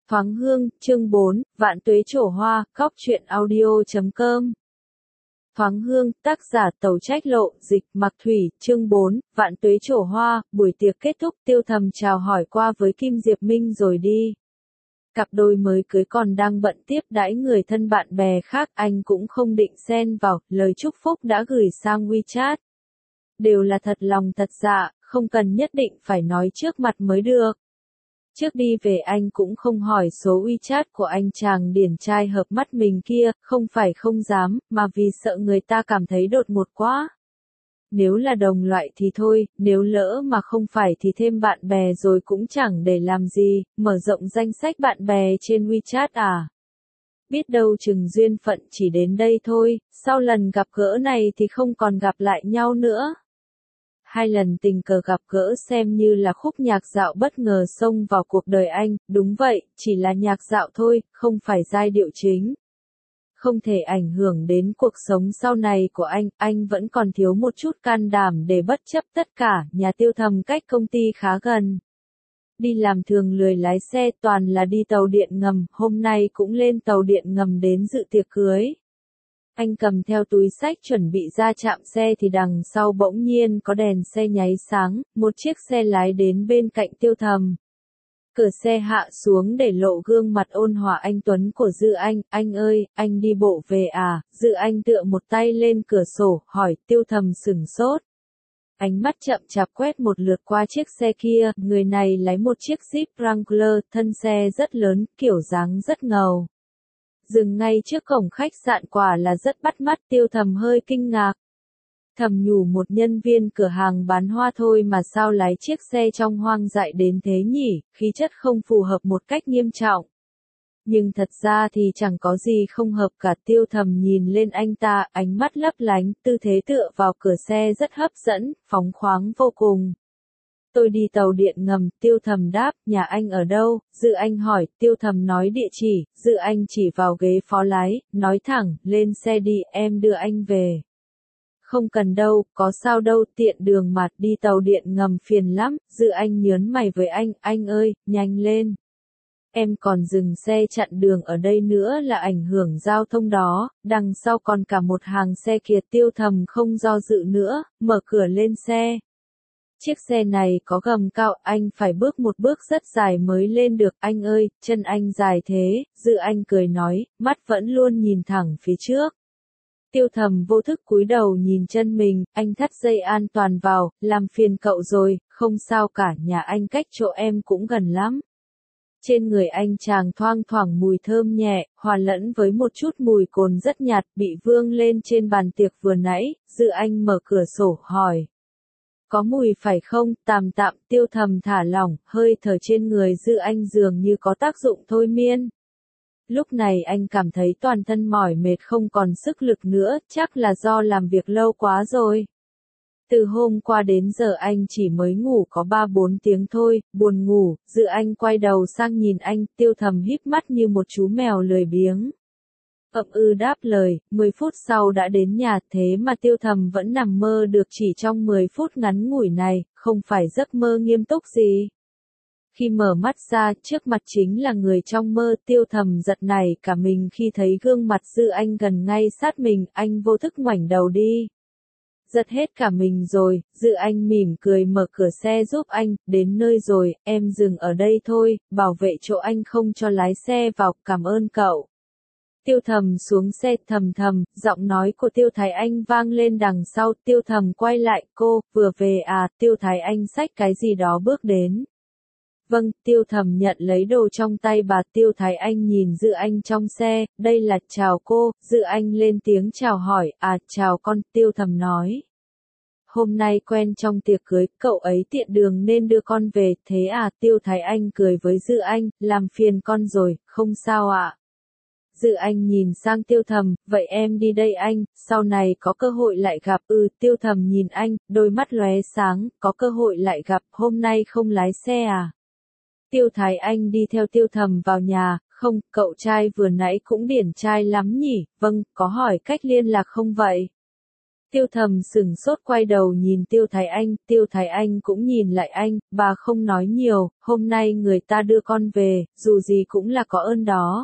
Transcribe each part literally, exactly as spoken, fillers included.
Thoáng Hương, chương bốn, Vạn Tuế Trổ Hoa, Cóc Truyện Audio chấm com. Thoáng Hương, tác giả Tẩu Trách Lộ, dịch Mặc Thủy, chương bốn, Vạn Tuế Trổ Hoa, buổi tiệc kết thúc, Tiêu Thầm chào hỏi qua với Kim Diệp Minh rồi đi. Cặp đôi mới cưới còn đang bận tiếp đãi người thân bạn bè khác, anh cũng không định xen vào, lời chúc phúc đã gửi sang WeChat. Đều là thật lòng thật dạ, không cần nhất định phải nói trước mặt mới được. Trước đi về anh cũng không hỏi số WeChat của anh chàng điển trai hợp mắt mình kia, không phải không dám, mà vì sợ người ta cảm thấy đột ngột quá. Nếu là đồng loại thì thôi, nếu lỡ mà không phải thì thêm bạn bè rồi cũng chẳng để làm gì, mở rộng danh sách bạn bè trên WeChat à. Biết đâu chừng duyên phận chỉ đến đây thôi, sau lần gặp gỡ này thì không còn gặp lại nhau nữa. Hai lần tình cờ gặp gỡ xem như là khúc nhạc dạo bất ngờ xông vào cuộc đời anh, đúng vậy, chỉ là nhạc dạo thôi, không phải giai điệu chính. Không thể ảnh hưởng đến cuộc sống sau này của anh, anh vẫn còn thiếu một chút can đảm để bất chấp tất cả, nhà Tiêu Thầm cách công ty khá gần. Đi làm thường lười lái xe toàn là đi tàu điện ngầm, hôm nay cũng lên tàu điện ngầm đến dự tiệc cưới. Anh cầm theo túi xách chuẩn bị ra chạm xe thì đằng sau bỗng nhiên có đèn xe nháy sáng, một chiếc xe lái đến bên cạnh Tiêu Thầm. Cửa xe hạ xuống để lộ gương mặt ôn hòa anh tuấn của Dư Anh, anh ơi, anh đi bộ về à, Dư Anh tựa một tay lên cửa sổ, hỏi. Tiêu Thầm sửng sốt. Ánh mắt chậm chạp quét một lượt qua chiếc xe kia, người này lái một chiếc Jeep Wrangler, thân xe rất lớn, kiểu dáng rất ngầu. Dừng ngay trước cổng khách sạn quả là rất bắt mắt, Tiêu Thầm hơi kinh ngạc. Thầm nhủ một nhân viên cửa hàng bán hoa thôi mà sao lái chiếc xe trong hoang dại đến thế nhỉ, khí chất không phù hợp một cách nghiêm trọng. Nhưng thật ra thì chẳng có gì không hợp cả. Tiêu Thầm nhìn lên anh ta, ánh mắt lấp lánh, tư thế tựa vào cửa xe rất hấp dẫn, phóng khoáng vô cùng. Tôi đi tàu điện ngầm, Tiêu Thầm đáp. Nhà anh ở đâu? Dư Anh hỏi. Tiêu Thầm nói địa chỉ, Dư Anh chỉ vào ghế phó lái, nói thẳng, lên xe đi, em đưa anh về. Không cần đâu, có sao đâu, tiện đường mà, đi tàu điện ngầm phiền lắm. Dư Anh nhớn mày với anh, anh ơi, nhanh lên. Em còn dừng xe chặn đường ở đây nữa là ảnh hưởng giao thông đó, đằng sau còn cả một hàng xe kia. Tiêu Thầm không do dự nữa, mở cửa lên xe. Chiếc xe này có gầm cao, anh phải bước một bước rất dài mới lên được. Anh ơi, chân anh dài thế, Dư Anh cười nói, mắt vẫn luôn nhìn thẳng phía trước. Tiêu Thầm vô thức cúi đầu nhìn chân mình, anh thắt dây an toàn vào, làm phiền cậu rồi, không sao cả, nhà anh cách chỗ em cũng gần lắm. Trên người anh chàng thoang thoảng mùi thơm nhẹ, hòa lẫn với một chút mùi cồn rất nhạt, bị vương lên trên bàn tiệc vừa nãy. Dư Anh mở cửa sổ, hỏi. Có mùi phải không? Tạm tạm. Tiêu Thầm thả lỏng, hơi thở trên người Dư Anh dường như có tác dụng thôi miên. Lúc này anh cảm thấy toàn thân mỏi mệt không còn sức lực nữa, chắc là do làm việc lâu quá rồi. Từ hôm qua đến giờ anh chỉ mới ngủ có ba bốn tiếng thôi, buồn ngủ. Dư Anh quay đầu sang nhìn anh, Tiêu Thầm híp mắt như một chú mèo lười biếng. Ậm ư đáp lời, mười phút sau đã đến nhà, thế mà Tiêu Thầm vẫn nằm mơ được chỉ trong mười phút ngắn ngủi này, không phải giấc mơ nghiêm túc gì. Khi mở mắt ra, trước mặt chính là người trong mơ. Tiêu Thầm giật nảy cả mình khi thấy gương mặt Dư Anh gần ngay sát mình, anh vô thức ngoảnh đầu đi. Giật hết cả mình rồi. Dư Anh mỉm cười mở cửa xe giúp anh, đến nơi rồi, em dừng ở đây thôi, bảo vệ chỗ anh không cho lái xe vào, cảm ơn cậu. Tiêu Thầm xuống xe, thầm thầm, giọng nói của Tiêu Thái Anh vang lên đằng sau. Tiêu Thầm quay lại, cô, vừa về à? Tiêu Thái Anh xách cái gì đó bước đến. Vâng, Tiêu Thầm nhận lấy đồ trong tay bà. Tiêu Thái Anh nhìn Dư Anh trong xe, đây là. Chào cô. Dư Anh lên tiếng chào hỏi, à, chào con. Tiêu Thầm nói. Hôm nay quen trong tiệc cưới, cậu ấy tiện đường nên đưa con về, thế à? Tiêu Thái Anh cười với Dư Anh, làm phiền con rồi, không sao ạ. Dư Anh nhìn sang Tiêu Thầm, vậy em đi đây anh, sau này có cơ hội lại gặp. Ừ. Tiêu Thầm nhìn anh, đôi mắt lóe sáng, có cơ hội lại gặp, hôm nay không lái xe à? Tiêu Thái Anh đi theo Tiêu Thầm vào nhà, không, cậu trai vừa nãy cũng điển trai lắm nhỉ, vâng, có hỏi cách liên lạc không vậy? Tiêu Thầm sửng sốt quay đầu nhìn Tiêu Thái Anh, Tiêu Thái Anh cũng nhìn lại anh, bà không nói nhiều, hôm nay người ta đưa con về, dù gì cũng là có ơn đó.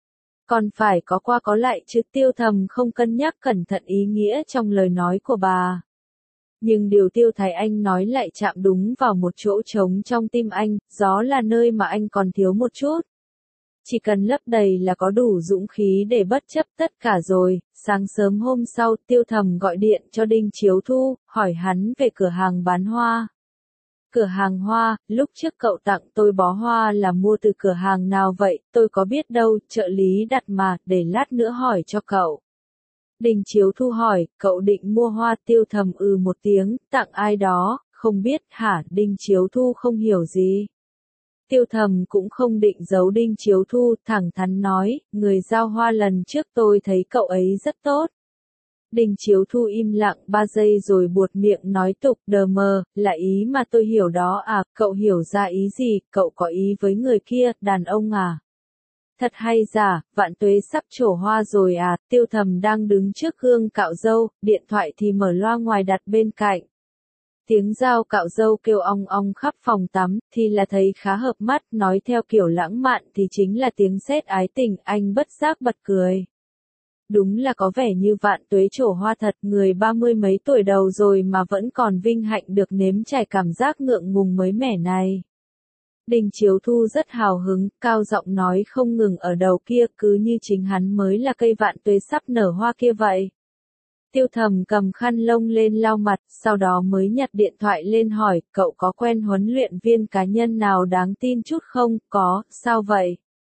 Còn phải có qua có lại chứ. Tiêu Thầm không cân nhắc cẩn thận ý nghĩa trong lời nói của bà. Nhưng điều Tiêu Thái Anh nói lại chạm đúng vào một chỗ trống trong tim anh, đó là nơi mà anh còn thiếu một chút. Chỉ cần lấp đầy là có đủ dũng khí để bất chấp tất cả rồi. Sáng sớm hôm sau, Tiêu Thầm gọi điện cho Đinh Chiếu Thu, hỏi hắn về cửa hàng bán hoa. Cửa hàng hoa, lúc trước cậu tặng tôi bó hoa là mua từ cửa hàng nào vậy, tôi có biết đâu, trợ lý đặt mà, để lát nữa hỏi cho cậu. Đinh Chiếu Thu hỏi, cậu định mua hoa? Tiêu Thầm ừ một tiếng, tặng ai đó, không biết hả? Đinh Chiếu Thu không hiểu gì. Tiêu Thầm cũng không định giấu Đinh Chiếu Thu, thẳng thắn nói, người giao hoa lần trước tôi thấy cậu ấy rất tốt. Đinh Chiếu Thu im lặng ba giây rồi buột miệng nói tục, đờ mờ, là ý mà tôi hiểu đó à, cậu hiểu ra ý gì, cậu có ý với người kia, đàn ông à? Thật hay giả, Vạn Tuế sắp trổ hoa rồi à? Tiêu Thầm đang đứng trước gương cạo râu, điện thoại thì mở loa ngoài đặt bên cạnh. Tiếng dao cạo râu kêu ong ong khắp phòng tắm, thì là thấy khá hợp mắt, nói theo kiểu lãng mạn thì chính là tiếng sét ái tình, anh bất giác bật cười. Đúng là có vẻ như Vạn Tuế trổ hoa thật, người ba mươi mấy tuổi đầu rồi mà vẫn còn vinh hạnh được nếm trải cảm giác ngượng ngùng mới mẻ này. Đinh Chiếu Thu rất hào hứng, cao giọng nói không ngừng ở đầu kia, cứ như chính hắn mới là cây Vạn Tuế sắp nở hoa kia vậy. Tiêu Thầm cầm khăn lông lên lau mặt, sau đó mới nhặt điện thoại lên hỏi, cậu có quen huấn luyện viên cá nhân nào đáng tin chút không? Có, sao vậy?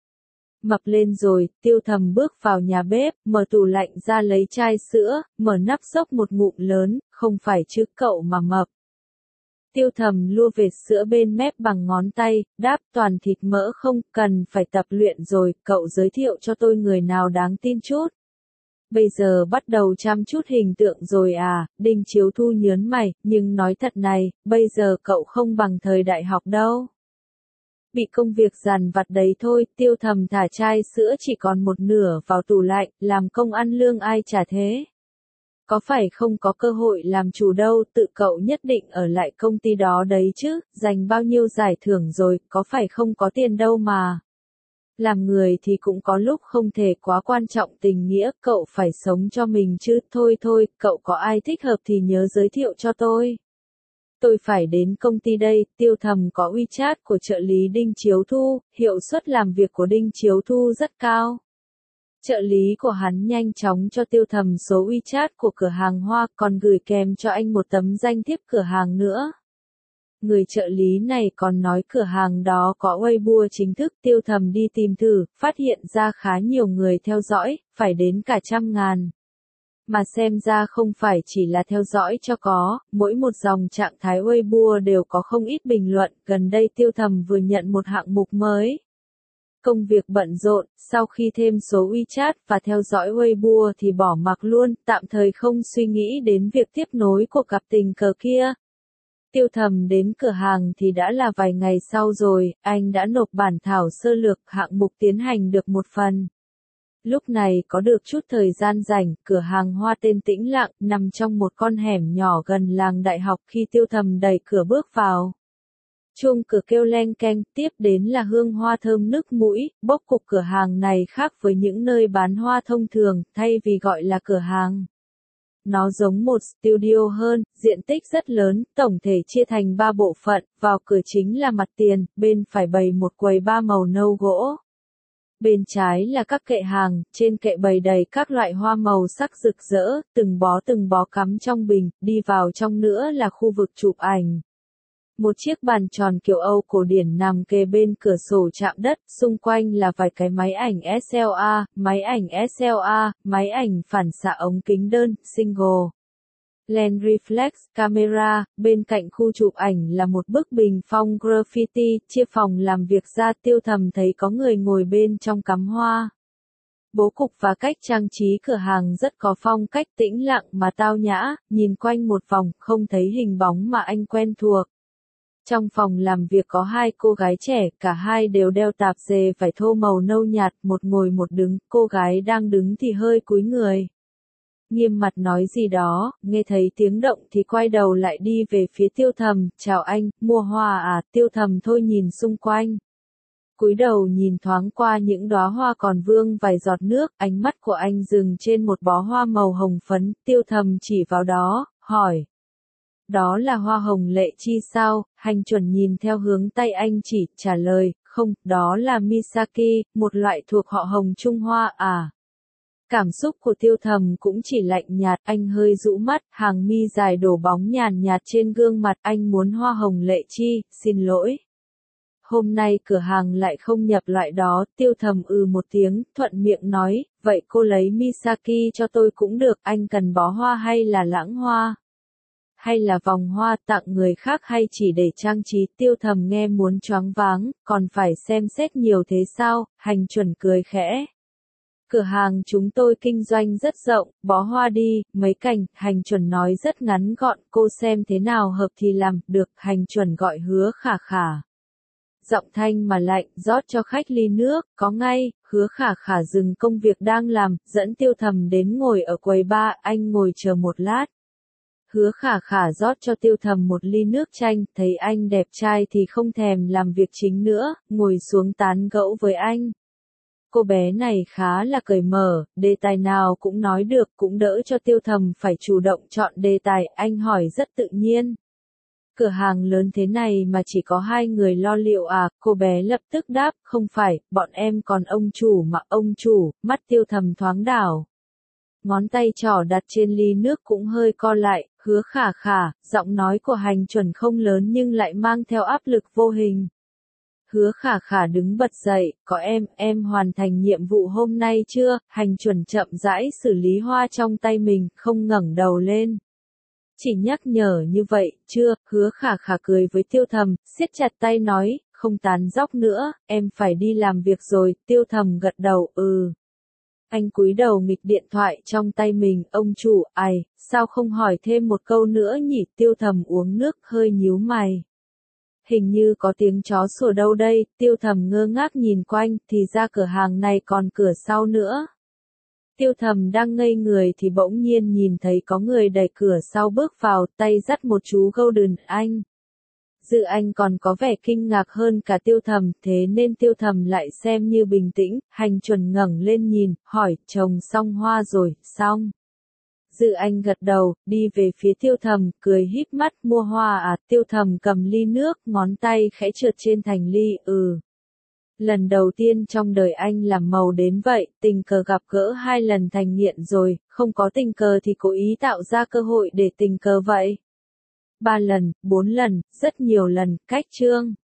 Mập lên rồi. Tiêu Thầm bước vào nhà bếp, mở tủ lạnh ra lấy chai sữa, mở nắp xốc một ngụm lớn, không phải chứ cậu mà mập. Tiêu Thầm lua vệt sữa bên mép bằng ngón tay, đáp toàn thịt mỡ không, cần phải tập luyện rồi, cậu giới thiệu cho tôi người nào đáng tin chút. Bây giờ bắt đầu chăm chút hình tượng rồi à? Đinh Chiếu Thu nhớn mày, nhưng nói thật này, bây giờ cậu không bằng thời đại học đâu. Bị công việc dằn vặt đấy thôi. Tiêu Thầm thả chai sữa chỉ còn một nửa vào tủ lạnh, làm công ăn lương ai trả thế? Có phải không có cơ hội làm chủ đâu, tự cậu nhất định ở lại công ty đó đấy chứ, giành bao nhiêu giải thưởng rồi, có phải không có tiền đâu mà. Làm người thì cũng có lúc không thể quá quan trọng tình nghĩa, cậu phải sống cho mình chứ. Thôi thôi, cậu có ai thích hợp thì nhớ giới thiệu cho tôi. Tôi phải đến công ty đây. Tiêu Thầm có WeChat của trợ lý Đinh Chiếu Thu, hiệu suất làm việc của Đinh Chiếu Thu rất cao. Trợ lý của hắn nhanh chóng cho Tiêu Thầm số WeChat của cửa hàng hoa, còn gửi kèm cho anh một tấm danh thiếp cửa hàng nữa. Người trợ lý này còn nói cửa hàng đó có Weibo chính thức. Tiêu Thầm đi tìm thử, phát hiện ra khá nhiều người theo dõi, phải đến cả trăm ngàn. Mà xem ra không phải chỉ là theo dõi cho có, mỗi một dòng trạng thái Weibo đều có không ít bình luận. Gần đây Tiêu Thầm vừa nhận một hạng mục mới. Công việc bận rộn, sau khi thêm số WeChat và theo dõi Weibo thì bỏ mặc luôn, tạm thời không suy nghĩ đến việc tiếp nối cuộc gặp tình cờ kia. Tiêu Thầm đến cửa hàng thì đã là vài ngày sau rồi, anh đã nộp bản thảo sơ lược, hạng mục tiến hành được một phần. Lúc này có được chút thời gian rảnh, cửa hàng hoa tên tĩnh lặng, nằm trong một con hẻm nhỏ gần làng đại học. Khi Tiêu Thầm đẩy cửa bước vào, chuông cửa kêu leng keng, tiếp đến là hương hoa thơm nức mũi, bốc cục. Cửa hàng này khác với những nơi bán hoa thông thường, thay vì gọi là cửa hàng, nó giống một studio hơn, diện tích rất lớn, tổng thể chia thành ba bộ phận, vào cửa chính là mặt tiền, bên phải bày một quầy ba màu nâu gỗ. Bên trái là các kệ hàng, trên kệ bày đầy các loại hoa màu sắc rực rỡ, từng bó từng bó cắm trong bình, đi vào trong nữa là khu vực chụp ảnh. Một chiếc bàn tròn kiểu Âu cổ điển nằm kề bên cửa sổ chạm đất, xung quanh là vài cái máy ảnh ét lờ a, máy ảnh ét lờ a, máy ảnh phản xạ ống kính đơn, single lens reflex camera. Bên cạnh khu chụp ảnh là một bức bình phong graffiti, chia phòng làm việc ra. Tiêu Thầm thấy có người ngồi bên trong cắm hoa. Bố cục và cách trang trí cửa hàng rất có phong cách tĩnh lặng mà tao nhã, nhìn quanh một vòng, không thấy hình bóng mà anh quen thuộc. Trong phòng làm việc có hai cô gái trẻ, cả hai đều đeo tạp dề vải thô màu nâu nhạt, một ngồi một đứng, cô gái đang đứng thì hơi cúi người. nghiêm mặt nói gì đó, nghe thấy tiếng động thì quay đầu lại đi về phía Tiêu Thầm, chào anh, mua hoa à, Tiêu Thầm thôi nhìn xung quanh. Cúi đầu nhìn thoáng qua những đóa hoa còn vương vài giọt nước, ánh mắt của anh dừng trên một bó hoa màu hồng phấn, Tiêu Thầm chỉ vào đó, hỏi. Đó là hoa hồng lệ chi sao? Hành chuẩn nhìn theo hướng tay anh chỉ, trả lời, không, đó là Misaki, một loại thuộc họ hồng Trung Hoa à. Cảm xúc của Tiêu Thầm cũng chỉ lạnh nhạt, anh hơi rũ mắt, hàng mi dài đổ bóng nhàn nhạt trên gương mặt, anh muốn hoa hồng lệ chi, xin lỗi. Hôm nay cửa hàng lại không nhập loại đó, Tiêu Thầm ừ một tiếng, thuận miệng nói, vậy cô lấy Misaki cho tôi cũng được, anh cần bó hoa hay là lãng hoa? Hay là vòng hoa tặng người khác hay chỉ để trang trí, Tiêu Thầm nghe muốn choáng váng, còn phải xem xét nhiều thế sao, hành chuẩn cười khẽ. Cửa hàng chúng tôi kinh doanh rất rộng, bó hoa đi, mấy cành, hành chuẩn nói rất ngắn gọn, cô xem thế nào hợp thì làm, được, hành chuẩn gọi Hứa Khả Khả. Giọng thanh mà lạnh, rót cho khách ly nước, có ngay, Hứa Khả Khả dừng công việc đang làm, dẫn Tiêu Thầm đến ngồi ở quầy bar, anh ngồi chờ một lát. Hứa Khả Khả rót cho Tiêu Thầm một ly nước chanh, thấy anh đẹp trai thì không thèm làm việc chính nữa, ngồi xuống tán gẫu với anh. Cô bé này khá là cởi mở, đề tài nào cũng nói được, cũng đỡ cho Tiêu Thầm phải chủ động chọn đề tài, anh hỏi rất tự nhiên. Cửa hàng lớn thế này mà chỉ có hai người lo liệu à, cô bé lập tức đáp, không phải, bọn em còn ông chủ mà, ông chủ, mắt Tiêu Thầm thoáng đảo. Ngón tay trỏ đặt trên ly nước cũng hơi co lại, Hứa Khả Khả, giọng nói của hành chuẩn không lớn nhưng lại mang theo áp lực vô hình. Hứa Khả Khả đứng bật dậy, có em, em hoàn thành nhiệm vụ hôm nay chưa? Hành chuẩn chậm rãi xử lý hoa trong tay mình, không ngẩng đầu lên. Chỉ nhắc nhở như vậy, chưa? Hứa Khả Khả cười với Tiêu Thầm, siết chặt tay nói, không tán dóc nữa, em phải đi làm việc rồi, Tiêu Thầm gật đầu, ừ. Anh cúi đầu nghịch điện thoại trong tay mình, ông chủ, ai, sao không hỏi thêm một câu nữa nhỉ? Tiêu Thầm uống nước, hơi nhíu mày. Hình như có tiếng chó sủa đâu đây, Tiêu Thầm ngơ ngác nhìn quanh, thì ra cửa hàng này còn cửa sau nữa. Tiêu Thầm đang ngây người thì bỗng nhiên nhìn thấy có người đẩy cửa sau bước vào, tay dắt một chú Golden Anh. Dự Anh còn có vẻ kinh ngạc hơn cả Tiêu Thầm, thế nên Tiêu Thầm lại xem như bình tĩnh, hành chuẩn ngẩng lên nhìn, hỏi, trồng xong hoa rồi, xong. Dự Anh gật đầu, đi về phía Tiêu Thầm, cười híp mắt, mua hoa à, Tiêu Thầm cầm ly nước, ngón tay khẽ trượt trên thành ly, ừ. Lần đầu tiên trong đời anh làm màu đến vậy, tình cờ gặp gỡ hai lần thành nghiện rồi, không có tình cờ thì cố ý tạo ra cơ hội để tình cờ vậy. Ba lần, bốn lần, rất nhiều lần, cách chương.